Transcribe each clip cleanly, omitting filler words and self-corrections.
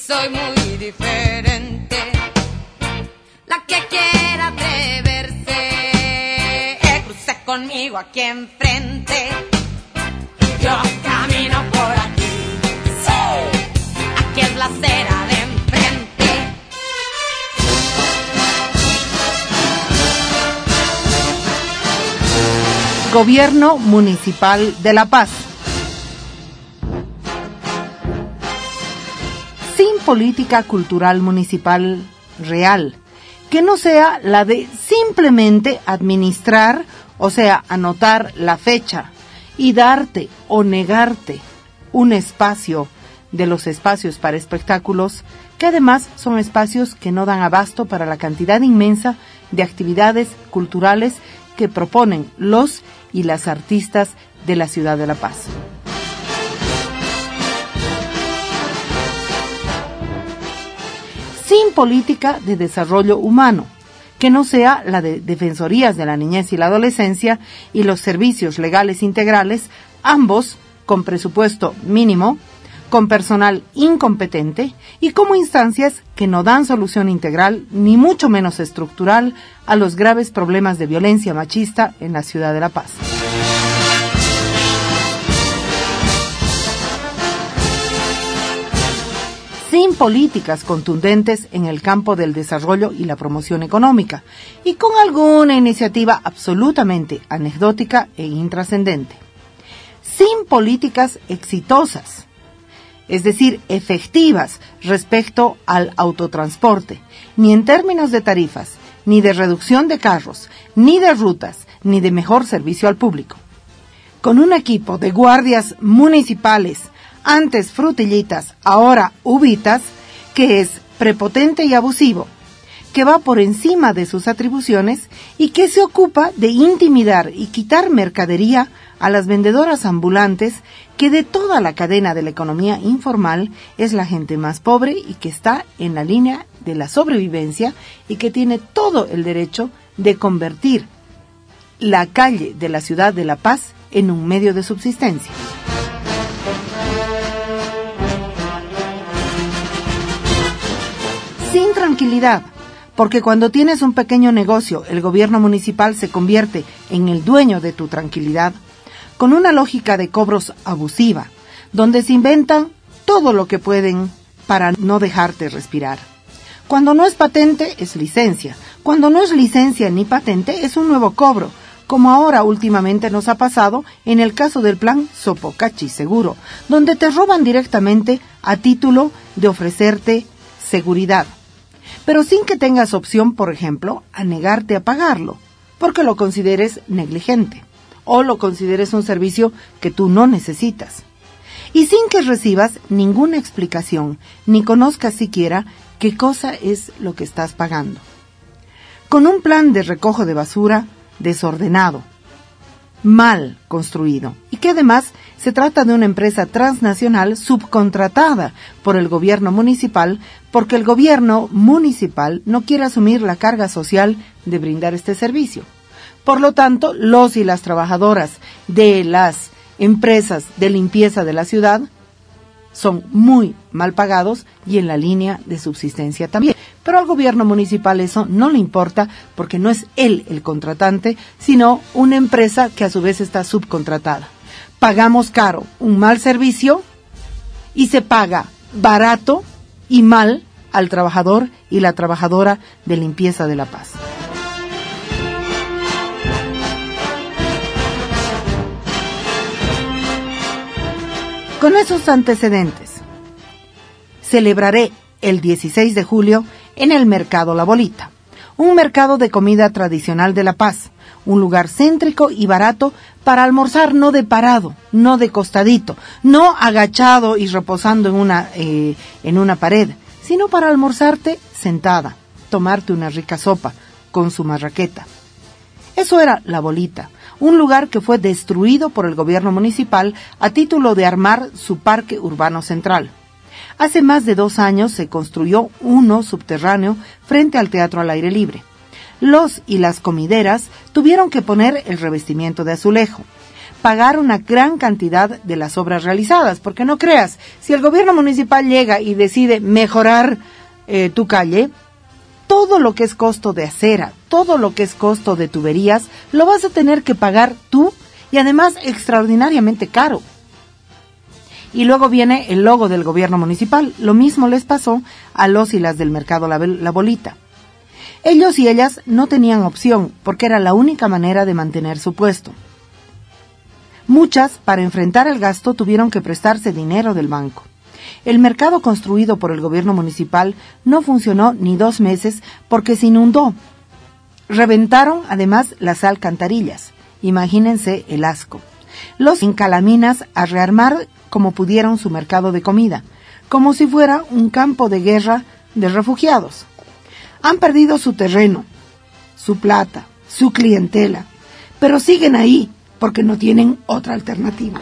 soy muy diferente. La que quiera atreverse, cruce conmigo aquí enfrente. Yo camino por aquí, aquí es la acera de enfrente. Gobierno Municipal de La Paz. Sin política cultural municipal real, que no sea la de simplemente administrar, o sea, anotar la fecha y darte o negarte un espacio de los espacios para espectáculos, que además son espacios que no dan abasto para la cantidad inmensa de actividades culturales que proponen los y las artistas de la ciudad de La Paz. Sin política de desarrollo humano, que no sea la de defensorías de la niñez y la adolescencia y los servicios legales integrales, ambos con presupuesto mínimo, con personal incompetente y como instancias que no dan solución integral, ni mucho menos estructural, a los graves problemas de violencia machista en la ciudad de La Paz. Sin políticas contundentes en el campo del desarrollo y la promoción económica, y con alguna iniciativa absolutamente anecdótica e intrascendente. Sin políticas exitosas, es decir, efectivas respecto al autotransporte, ni en términos de tarifas, ni de reducción de carros, ni de rutas, ni de mejor servicio al público. Con un equipo de guardias municipales, antes frutillitas, ahora uvitas, que es prepotente y abusivo, que va por encima de sus atribuciones y que se ocupa de intimidar y quitar mercadería a las vendedoras ambulantes, que de toda la cadena de la economía informal es la gente más pobre y que está en la línea de la sobrevivencia y que tiene todo el derecho de convertir la calle de la ciudad de La Paz en un medio de subsistencia. Sin tranquilidad, porque cuando tienes un pequeño negocio, el gobierno municipal se convierte en el dueño de tu tranquilidad, con una lógica de cobros abusiva, donde se inventan todo lo que pueden para no dejarte respirar. Cuando no es patente, es licencia. Cuando no es licencia ni patente, es un nuevo cobro, como ahora últimamente nos ha pasado en el caso del plan Sopocachi Seguro, donde te roban directamente a título de ofrecerte seguridad, pero sin que tengas opción, por ejemplo, a negarte a pagarlo, porque lo consideres negligente o lo consideres un servicio que tú no necesitas, y sin que recibas ninguna explicación ni conozcas siquiera qué cosa es lo que estás pagando. Con un plan de recojo de basura desordenado, mal construido, y que además se trata de una empresa transnacional subcontratada por el gobierno municipal, porque el gobierno municipal no quiere asumir la carga social de brindar este servicio. Por lo tanto, los y las trabajadoras de las empresas de limpieza de la ciudad son muy mal pagados y en la línea de subsistencia también. Pero al gobierno municipal eso no le importa, porque no es él el contratante, sino una empresa que a su vez está subcontratada. Pagamos caro un mal servicio y se paga barato y mal al trabajador y la trabajadora de limpieza de La Paz. Con esos antecedentes, celebraré el 16 de julio en el Mercado La Bolita, un mercado de comida tradicional de La Paz, un lugar céntrico y barato para almorzar no de parado, no de costadito, no agachado y reposando en una pared, sino para almorzarte sentada, tomarte una rica sopa con su marraqueta. Eso era La Bolita, un lugar que fue destruido por el gobierno municipal a título de armar su parque urbano central. Hace más de 2 años se construyó uno subterráneo frente al teatro al aire libre. Los y las comideras tuvieron que poner el revestimiento de azulejo, pagar una gran cantidad de las obras realizadas, porque no creas, si el gobierno municipal llega y decide mejorar tu calle, todo lo que es costo de acera, todo lo que es costo de tuberías, lo vas a tener que pagar tú y además extraordinariamente caro. Y luego viene el logo del gobierno municipal. Lo mismo les pasó a los y las del mercado La Bolita. Ellos y ellas no tenían opción porque era la única manera de mantener su puesto. Muchas, para enfrentar el gasto, tuvieron que prestarse dinero del banco. El mercado construido por el gobierno municipal no funcionó ni 2 meses porque se inundó. Reventaron además las alcantarillas. Imagínense el asco. Los encalaminas a rearmar como pudieron su mercado de comida, como si fuera un campo de guerra de refugiados. Han perdido su terreno, su plata, su clientela, pero siguen ahí porque no tienen otra alternativa.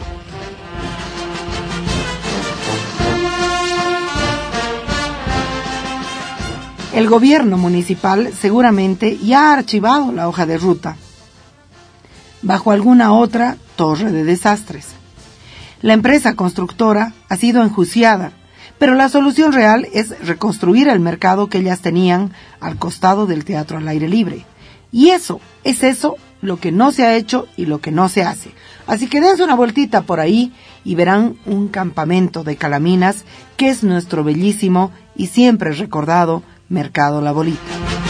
El gobierno municipal seguramente ya ha archivado la hoja de ruta bajo alguna otra torre de desastres. La empresa constructora ha sido enjuiciada, pero la solución real es reconstruir el mercado que ellas tenían al costado del teatro al aire libre. Y eso lo que no se ha hecho y lo que no se hace. Así que dense una vueltita por ahí y verán un campamento de calaminas que es nuestro bellísimo y siempre recordado Mercado La Bolita.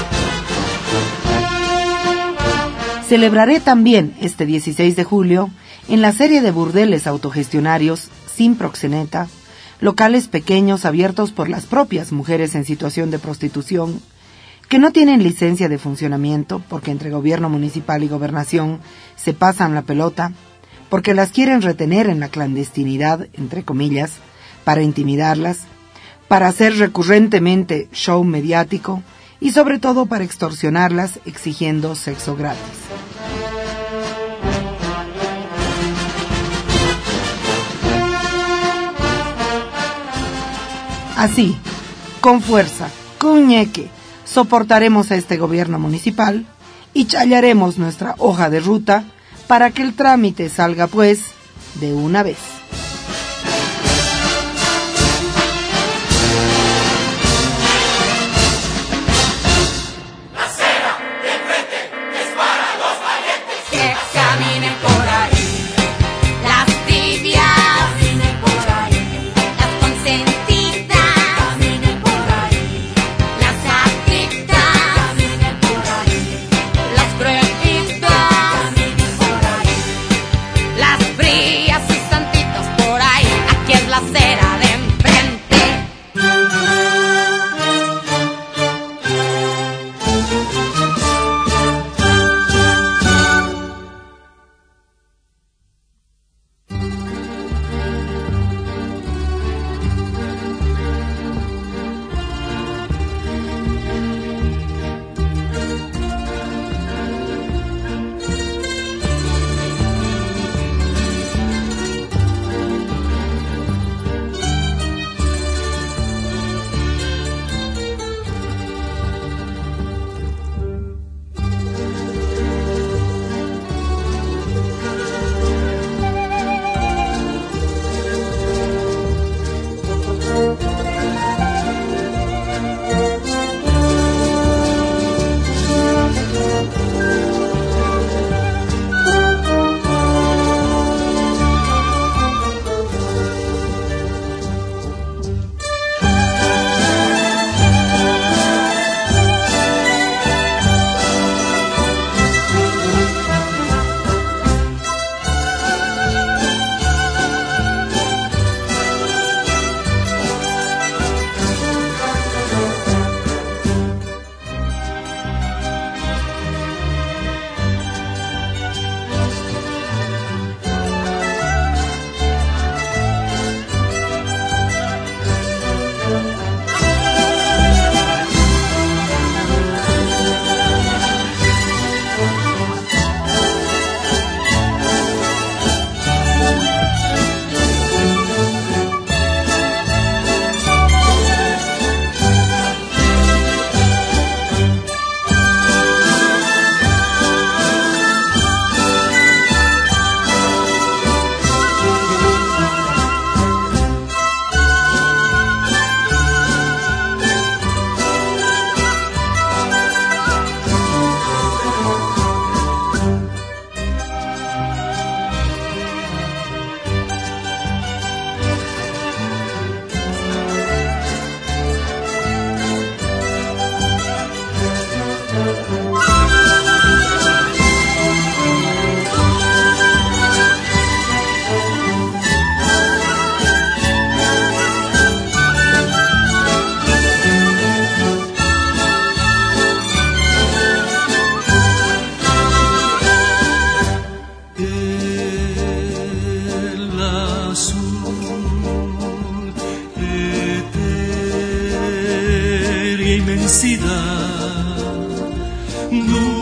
Celebraré también este 16 de julio en la serie de burdeles autogestionarios sin proxeneta, locales pequeños abiertos por las propias mujeres en situación de prostitución, que no tienen licencia de funcionamiento porque entre gobierno municipal y gobernación se pasan la pelota, porque las quieren retener en la clandestinidad, entre comillas, para intimidarlas, para hacer recurrentemente show mediático y sobre todo para extorsionarlas exigiendo sexo gratis. Así, con fuerza, con ñeque, soportaremos a este gobierno municipal y challaremos nuestra hoja de ruta para que el trámite salga, pues, de una vez. La acera de frente es para los valientes que caminen por ahí. Las tibias caminen por ahí. Las consentidas caminen por ahí. Las adictas caminen por ahí. Las prohibidas caminen por ahí. Las frías y santitas por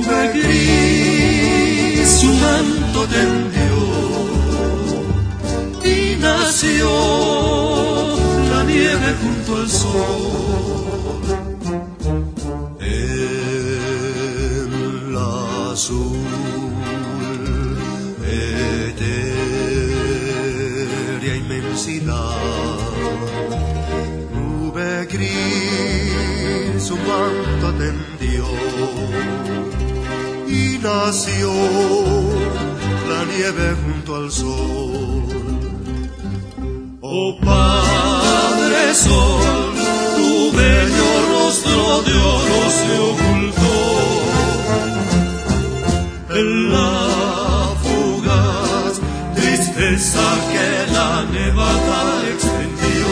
nube gris su manto tendió y nació la nieve junto al sol. En la azul etérea inmensidad, nube gris su manto tendió y nació la nieve junto al sol. Oh Padre Sol, tu bello rostro de oro se ocultó en la fugaz tristeza que la nevada extendió.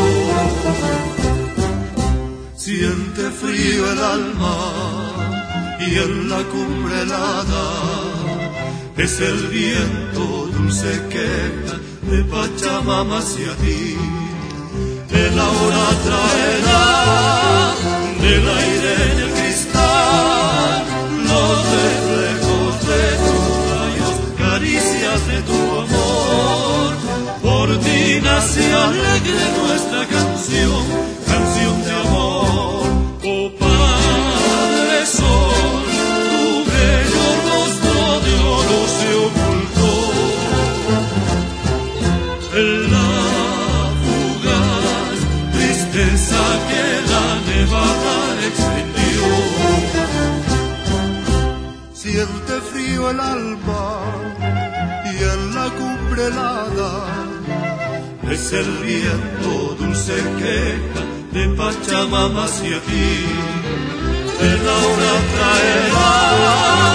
Siente frío el alma y en la cumbre helada es el viento dulce queja de Pachamama hacia ti. El aura traerá del aire en el cristal los reflejos de tus rayos, caricias de tu amor. Por ti nace alegre nuestra canción, canción de amor. Oh Padre Sol, tu bello rostro de oro se ocultó en la fugaz tristeza que la nevada extendió. Siente frío el alma y en la cumbre helada es el viento dulce queja de Pachamama hacia ti. El aura traerá